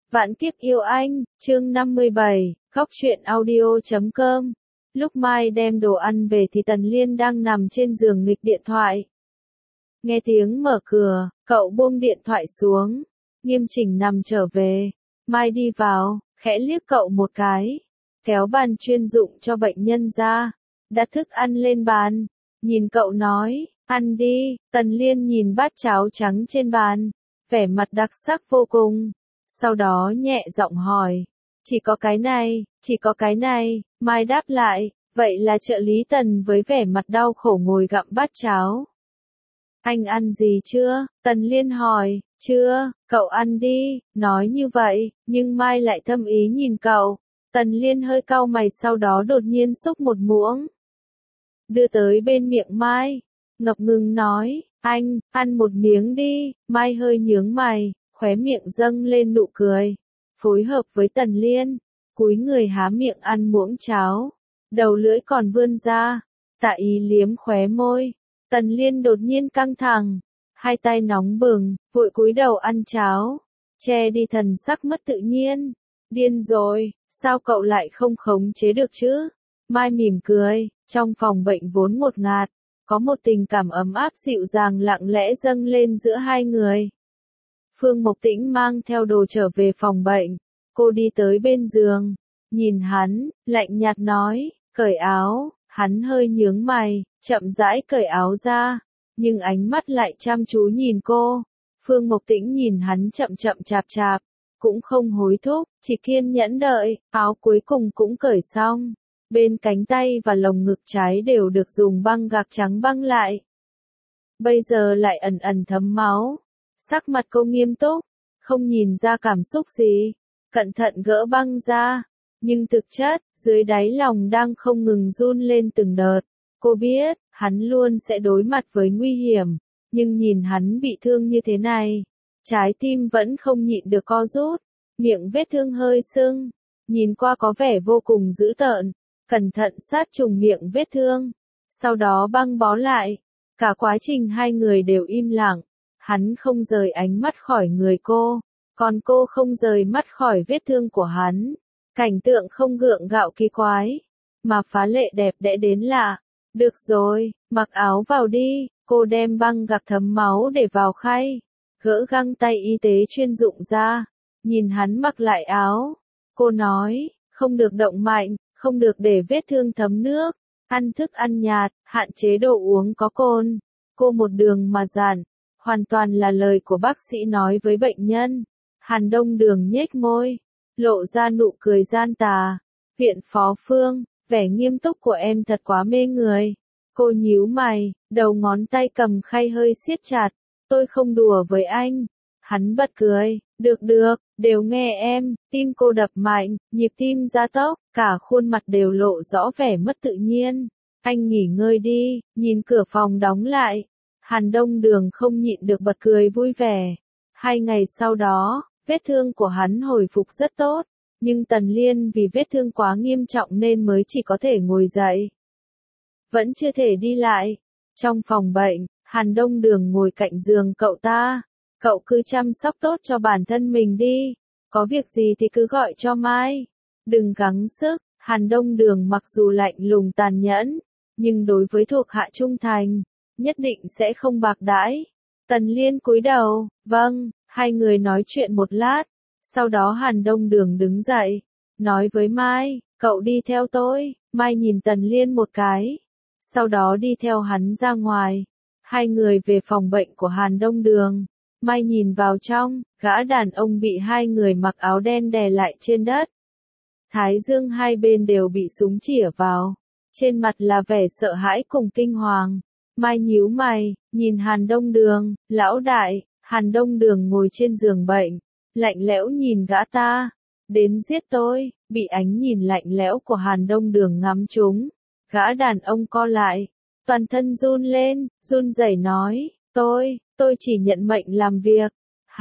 Vạn kiếp yêu anh, chương 57, góc truyện audio.com. Lúc Mai đem đồ ăn về thì Tần Liên đang nằm trên giường nghịch điện thoại. Nghe tiếng mở cửa, cậu buông điện thoại xuống. Nghiêm Chỉnh nằm trở về. Mai đi vào, khẽ liếc cậu một cái. Kéo bàn chuyên dụng cho bệnh nhân ra. Đặt thức ăn lên bàn. Nhìn cậu nói, ăn đi. Tần Liên nhìn bát cháo trắng trên bàn. Vẻ mặt đặc sắc vô cùng. Sau đó nhẹ giọng hỏi. Chỉ có cái này, Mai đáp lại, vậy là trợ lý Tần với vẻ mặt đau khổ ngồi gặm bát cháo. Anh ăn gì chưa? Tần Liên hỏi, chưa, cậu ăn đi, nói như vậy, nhưng Mai lại thâm ý nhìn cậu. Tần Liên hơi cau mày sau đó đột nhiên xúc một muỗng. Đưa tới bên miệng Mai, ngập ngừng nói, anh, ăn một miếng đi, Mai hơi nhướng mày. Khóe miệng dâng lên nụ cười, phối hợp với Tần Liên, cúi người há miệng ăn muỗng cháo, đầu lưỡi còn vươn ra, Tạ Ý liếm khóe môi, Tần Liên đột nhiên căng thẳng, hai tay nóng bừng, vội cúi đầu ăn cháo, che đi thần sắc mất tự nhiên, điên rồi, sao cậu lại không khống chế được chứ? Mai mỉm cười, trong phòng bệnh vốn ngột ngạt, có một tình cảm ấm áp dịu dàng lặng lẽ dâng lên giữa hai người. Phương Mộc Tĩnh mang theo đồ trở về phòng bệnh, cô đi tới bên giường, nhìn hắn, lạnh nhạt nói, cởi áo, hắn hơi nhướng mày, chậm rãi cởi áo ra, nhưng ánh mắt lại chăm chú nhìn cô. Phương Mộc Tĩnh nhìn hắn chậm chạp, cũng không hối thúc, chỉ kiên nhẫn đợi, áo cuối cùng cũng cởi xong, bên cánh tay và lồng ngực trái đều được dùng băng gạc trắng băng lại. Bây giờ lại ẩn ẩn thấm máu. Sắc mặt cô nghiêm túc, không nhìn ra cảm xúc gì, cẩn thận gỡ băng ra, nhưng thực chất, dưới đáy lòng đang không ngừng run lên từng đợt. Cô biết, hắn luôn sẽ đối mặt với nguy hiểm, nhưng nhìn hắn bị thương như thế này, trái tim vẫn không nhịn được co rút, miệng vết thương hơi sưng, nhìn qua có vẻ vô cùng dữ tợn, cẩn thận sát trùng miệng vết thương, sau đó băng bó lại, cả quá trình hai người đều im lặng. Hắn không rời ánh mắt khỏi người cô, còn cô không rời mắt khỏi vết thương của hắn. Cảnh tượng không gượng gạo kỳ quái, mà phá lệ đẹp đẽ đến lạ. Được rồi, mặc áo vào đi, cô đem băng gạc thấm máu để vào khay, gỡ găng tay y tế chuyên dụng ra, nhìn hắn mặc lại áo. Cô nói, không được động mạnh, không được để vết thương thấm nước, ăn thức ăn nhạt, hạn chế đồ uống có cồn. Cô một đường mà dặn. Hoàn toàn là lời của bác sĩ nói với bệnh nhân. Hàn Đông Đường nhếch môi, lộ ra nụ cười gian tà. Viện Phó Phương, vẻ nghiêm túc của em thật quá mê người. Cô nhíu mày, đầu ngón tay cầm khay hơi siết chặt. Tôi không đùa với anh. Hắn bật cười, được, đều nghe em. Tim cô đập mạnh, nhịp tim gia tốc, cả khuôn mặt đều lộ rõ vẻ mất tự nhiên. Anh nghỉ ngơi đi, nhìn cửa phòng đóng lại. Hàn Đông Đường không nhịn được bật cười vui vẻ. 2 ngày sau đó, vết thương của hắn hồi phục rất tốt, nhưng Tần Liên vì vết thương quá nghiêm trọng nên mới chỉ có thể ngồi dậy. Vẫn chưa thể đi lại. Trong phòng bệnh, Hàn Đông Đường ngồi cạnh giường cậu ta. Cậu cứ chăm sóc tốt cho bản thân mình đi. Có việc gì thì cứ gọi cho Mai. Đừng gắng sức. Hàn Đông Đường mặc dù lạnh lùng tàn nhẫn, nhưng đối với thuộc hạ trung thành, nhất định sẽ không bạc đãi. Tần Liên cúi đầu, vâng, hai người nói chuyện một lát, sau đó Hàn Đông Đường đứng dậy, nói với Mai, cậu đi theo tôi. Mai nhìn Tần Liên một cái, sau đó đi theo hắn ra ngoài. Hai người về phòng bệnh của Hàn Đông Đường. Mai nhìn vào trong, gã đàn ông bị hai người mặc áo đen đè lại trên đất. Thái dương hai bên đều bị súng chĩa vào, trên mặt là vẻ sợ hãi cùng kinh hoàng. Mai nhíu mày, nhìn Hàn Đông Đường, lão đại. Hàn Đông Đường ngồi trên giường bệnh, lạnh lẽo nhìn gã ta. Đến giết tôi, bị ánh nhìn lạnh lẽo của Hàn Đông Đường ngắm trúng. Gã đàn ông co lại, toàn thân run lên, run rẩy nói, tôi chỉ nhận mệnh làm việc.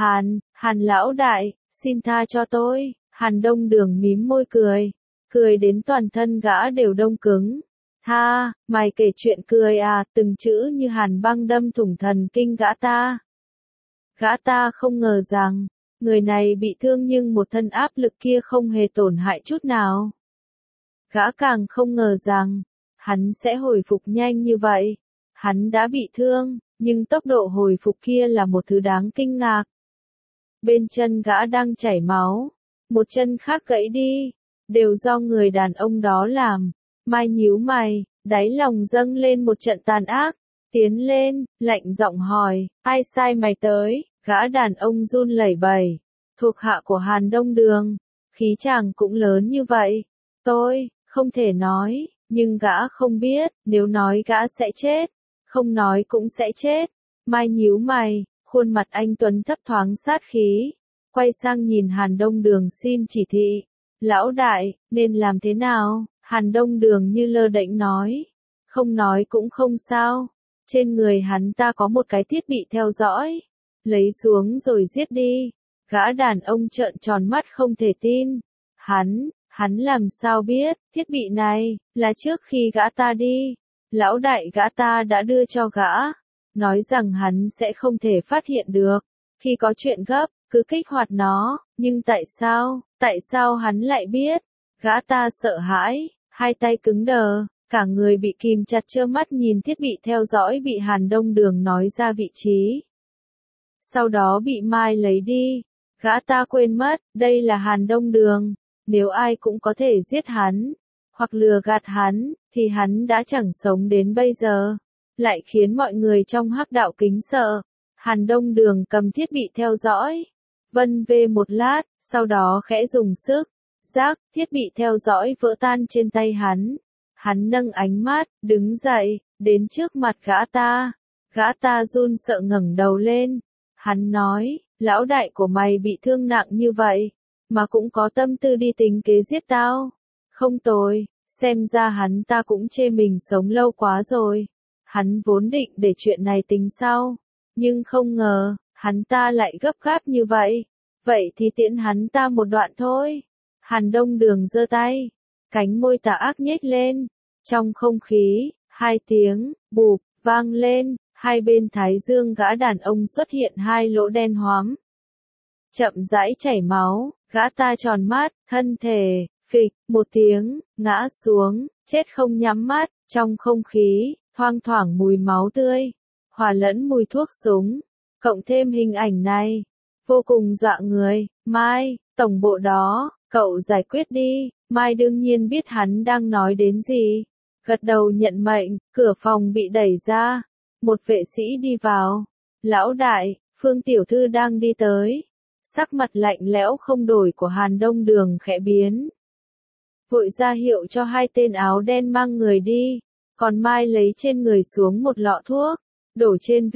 Hàn lão đại, xin tha cho tôi. Hàn Đông Đường mím môi cười đến toàn thân gã đều đông cứng. Ha, mày kể chuyện cười à, từng chữ như hàn băng đâm thủng thần kinh gã ta. Gã ta không ngờ rằng, Người này bị thương nhưng một thân áp lực kia không hề tổn hại chút nào. Gã càng không ngờ rằng, hắn sẽ hồi phục nhanh như vậy. Hắn đã bị thương, nhưng tốc độ hồi phục kia là một thứ đáng kinh ngạc. Bên chân gã đang chảy máu, một chân khác gãy đi, đều do người đàn ông đó làm. Mai nhíu mày, đáy lòng dâng lên một trận tàn ác, tiến lên, lạnh giọng hỏi, ai sai mày tới, gã đàn ông run lẩy bẩy, thuộc hạ của Hàn Đông Đường, khí chàng cũng lớn như vậy, tôi, không thể nói, nhưng gã không biết, nếu nói gã sẽ chết, không nói cũng sẽ chết. Mai nhíu mày, khuôn mặt anh Tuấn thấp thoáng sát khí, quay sang nhìn Hàn Đông Đường xin chỉ thị. Lão đại, nên làm thế nào? Hàn Đông Đường như lơ đễnh nói. Không nói cũng không sao. Trên người hắn ta có một cái thiết bị theo dõi. Lấy xuống rồi giết đi. Gã đàn ông trợn tròn mắt không thể tin. Hắn làm sao biết, thiết bị này, là trước khi gã ta đi. Lão đại gã ta đã đưa cho gã. Nói rằng hắn sẽ không thể phát hiện được. Khi có chuyện gấp, cứ kích hoạt nó. Nhưng tại sao hắn lại biết? Gã ta sợ hãi, hai tay cứng đờ, cả người bị kìm chặt trơ mắt nhìn thiết bị theo dõi bị Hàn Đông Đường nói ra vị trí. Sau đó bị Mai lấy đi. Gã ta quên mất, đây là Hàn Đông Đường. Nếu ai cũng có thể giết hắn, hoặc lừa gạt hắn, thì hắn đã chẳng sống đến bây giờ. Lại khiến mọi người trong hắc đạo kính sợ. Hàn Đông Đường cầm thiết bị theo dõi. Vân vê một lát, sau đó khẽ dùng sức. Rác, thiết bị theo dõi vỡ tan trên tay hắn. Hắn nâng ánh mắt, đứng dậy, đến trước mặt gã ta. Gã ta run sợ ngẩng đầu lên. Hắn nói, lão đại của mày bị thương nặng như vậy, mà cũng có tâm tư đi tính kế giết tao. Không tồi, xem ra hắn ta cũng chê mình sống lâu quá rồi. Hắn vốn định để chuyện này tính sau, nhưng không ngờ, hắn ta lại gấp gáp như vậy. Vậy thì tiễn hắn ta một đoạn thôi. Hàn Đông Đường giơ tay, cánh môi tà ác nhếch lên. Trong không khí, hai tiếng, bụp, vang lên, hai bên thái dương gã đàn ông xuất hiện hai lỗ đen hoắm. Chậm rãi chảy máu, gã ta tròn mắt, thân thể, phịch, một tiếng, ngã xuống, chết không nhắm mắt, trong không khí, thoang thoảng mùi máu tươi, hòa lẫn mùi thuốc súng, cộng thêm hình ảnh này, vô cùng dọa người. Mai, tổng bộ đó, cậu giải quyết đi. Mai đương nhiên biết hắn đang nói đến gì. Gật đầu nhận mệnh, cửa phòng bị đẩy ra. Một vệ sĩ đi vào. Lão đại, Phương tiểu thư đang đi tới. Sắc mặt lạnh lẽo không đổi của Hàn Đông Đường khẽ biến. Vội ra hiệu cho hai tên áo đen mang người đi. Còn Mai lấy trên người xuống một lọ thuốc, đổ trên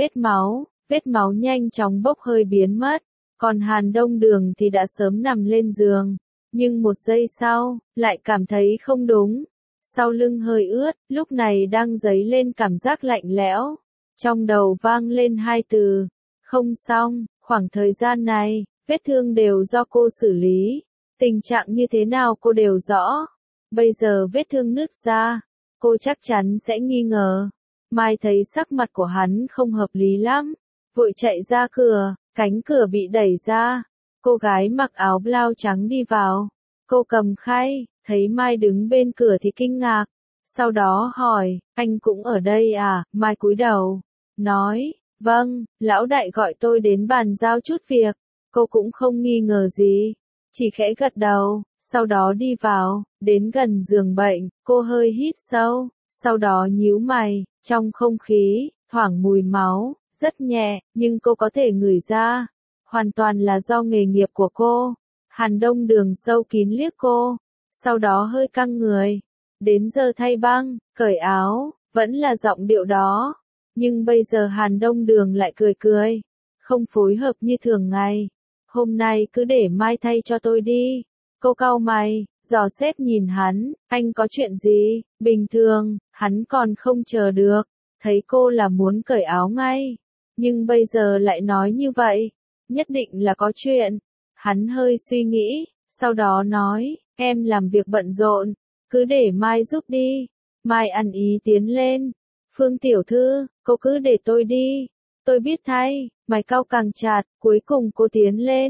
vết máu nhanh chóng bốc hơi biến mất. Còn Hàn Đông Đường thì đã sớm nằm lên giường. Nhưng một giây sau, lại cảm thấy không đúng. Sau lưng hơi ướt, lúc này đang dấy lên cảm giác lạnh lẽo. Trong đầu vang lên hai từ. Không xong, khoảng thời gian này, vết thương đều do cô xử lý. Tình trạng như thế nào cô đều rõ. Bây giờ vết thương nứt ra, cô chắc chắn sẽ nghi ngờ. Mai thấy sắc mặt của hắn không hợp lý lắm. Vội chạy ra cửa, cánh cửa bị đẩy ra. Cô gái mặc áo blau trắng đi vào. Cô cầm khay, thấy Mai đứng bên cửa thì kinh ngạc. Sau đó hỏi, anh cũng ở đây à? Mai cúi đầu, nói, vâng, lão đại gọi tôi đến bàn giao chút việc. Cô cũng không nghi ngờ gì, chỉ khẽ gật đầu, sau đó đi vào, đến gần giường bệnh, cô hơi hít sâu, sau đó nhíu mày, trong không khí, thoảng mùi máu, rất nhẹ, nhưng cô có thể ngửi ra, hoàn toàn là do nghề nghiệp của cô. Hàn Đông Đường sâu kín liếc cô, sau đó hơi căng người, đến giờ thay băng, cởi áo, vẫn là giọng điệu đó, nhưng bây giờ Hàn Đông Đường lại cười cười, không phối hợp như thường ngày. Hôm nay cứ để Mai thay cho tôi đi. Cô cau mày, dò xét nhìn hắn, anh có chuyện gì? Bình thường, hắn còn không chờ được, thấy cô là muốn cởi áo ngay. Nhưng bây giờ lại nói như vậy, nhất định là có chuyện. Hắn hơi suy nghĩ, sau đó nói, em làm việc bận rộn, cứ để Mai giúp đi. Mai ăn ý tiến lên. Phương tiểu thư, cô cứ để tôi đi. Tôi biết thay, mày cau càng chặt, cuối cùng cô tiến lên.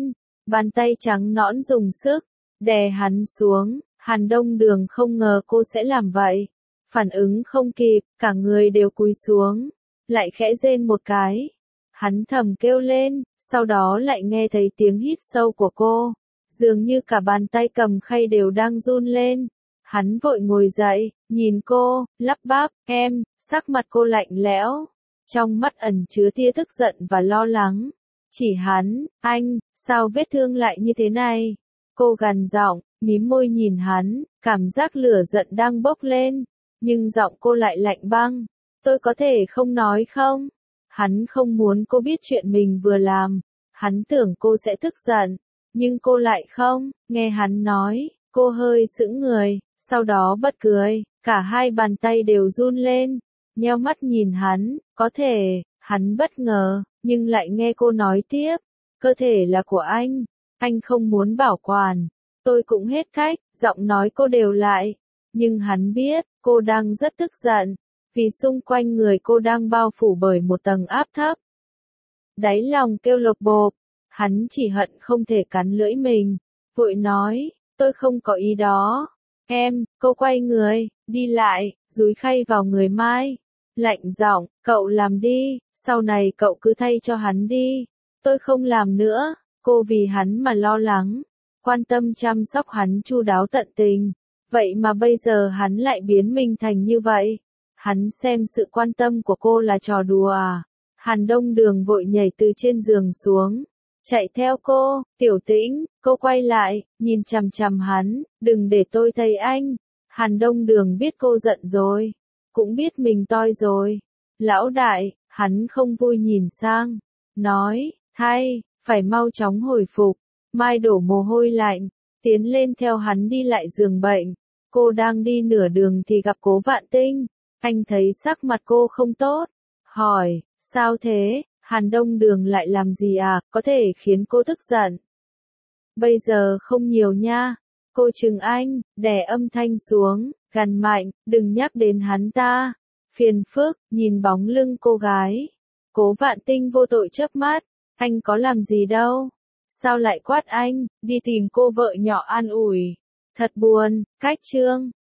Bàn tay trắng nõn dùng sức, đè hắn xuống, Hàn Đông Đường không ngờ cô sẽ làm vậy. Phản ứng không kịp, cả người đều cúi xuống, lại khẽ rên một cái. Hắn thầm kêu lên, sau đó lại nghe thấy tiếng hít sâu của cô. Dường như cả bàn tay cầm khay đều đang run lên. Hắn vội ngồi dậy, nhìn cô, lắp bắp, em, sắc mặt cô lạnh lẽo. Trong mắt ẩn chứa tia tức giận và lo lắng. Chỉ hắn, anh, sao vết thương lại như thế này? Cô gằn giọng, mím môi nhìn hắn, cảm giác lửa giận đang bốc lên. Nhưng giọng cô lại lạnh băng. Tôi có thể không nói không? Hắn không muốn cô biết chuyện mình vừa làm. Hắn tưởng cô sẽ tức giận. Nhưng cô lại không, nghe hắn nói, cô hơi sững người, sau đó bật cười, cả hai bàn tay đều run lên, nheo mắt nhìn hắn, có thể, hắn bất ngờ, nhưng lại nghe cô nói tiếp, cơ thể là của anh không muốn bảo quản, tôi cũng hết cách, giọng nói cô đều lại, nhưng hắn biết, cô đang rất tức giận, vì xung quanh người cô đang bao phủ bởi một tầng áp thấp. Đáy lòng kêu lột bộp. Hắn chỉ hận không thể cắn lưỡi mình, vội nói, tôi không có ý đó. Em, cô quay người, đi lại, dúi khay vào người Mai. Lạnh giọng, cậu làm đi, sau này cậu cứ thay cho hắn đi. Tôi không làm nữa, cô vì hắn mà lo lắng, quan tâm chăm sóc hắn chu đáo tận tình. Vậy mà bây giờ hắn lại biến mình thành như vậy. Hắn xem sự quan tâm của cô là trò đùa à. Hàn Đông Đường vội nhảy từ trên giường xuống. Chạy theo cô, Tiểu Tĩnh, cô quay lại, nhìn chằm chằm hắn, đừng để tôi thấy anh. Hàn Đông Đường biết cô giận rồi, cũng biết mình toi rồi. Lão đại, hắn không vui nhìn sang, nói, phải mau chóng hồi phục. Mai đổ mồ hôi lạnh, tiến lên theo hắn đi lại giường bệnh. Cô đang đi nửa đường thì gặp Cố Vạn Tinh, anh thấy sắc mặt cô không tốt, hỏi, sao thế? Hàn Đông Đường lại làm gì à, có thể khiến cô tức giận. Bây giờ không nhiều nha. Cô chừng anh, đè âm thanh xuống, gằn mạnh, đừng nhắc đến hắn ta. Phiền phức, nhìn bóng lưng cô gái. Cố Vạn Tinh vô tội chớp mắt, anh có làm gì đâu. Sao lại quát anh, đi tìm cô vợ nhỏ an ủi. Thật buồn, cách chương.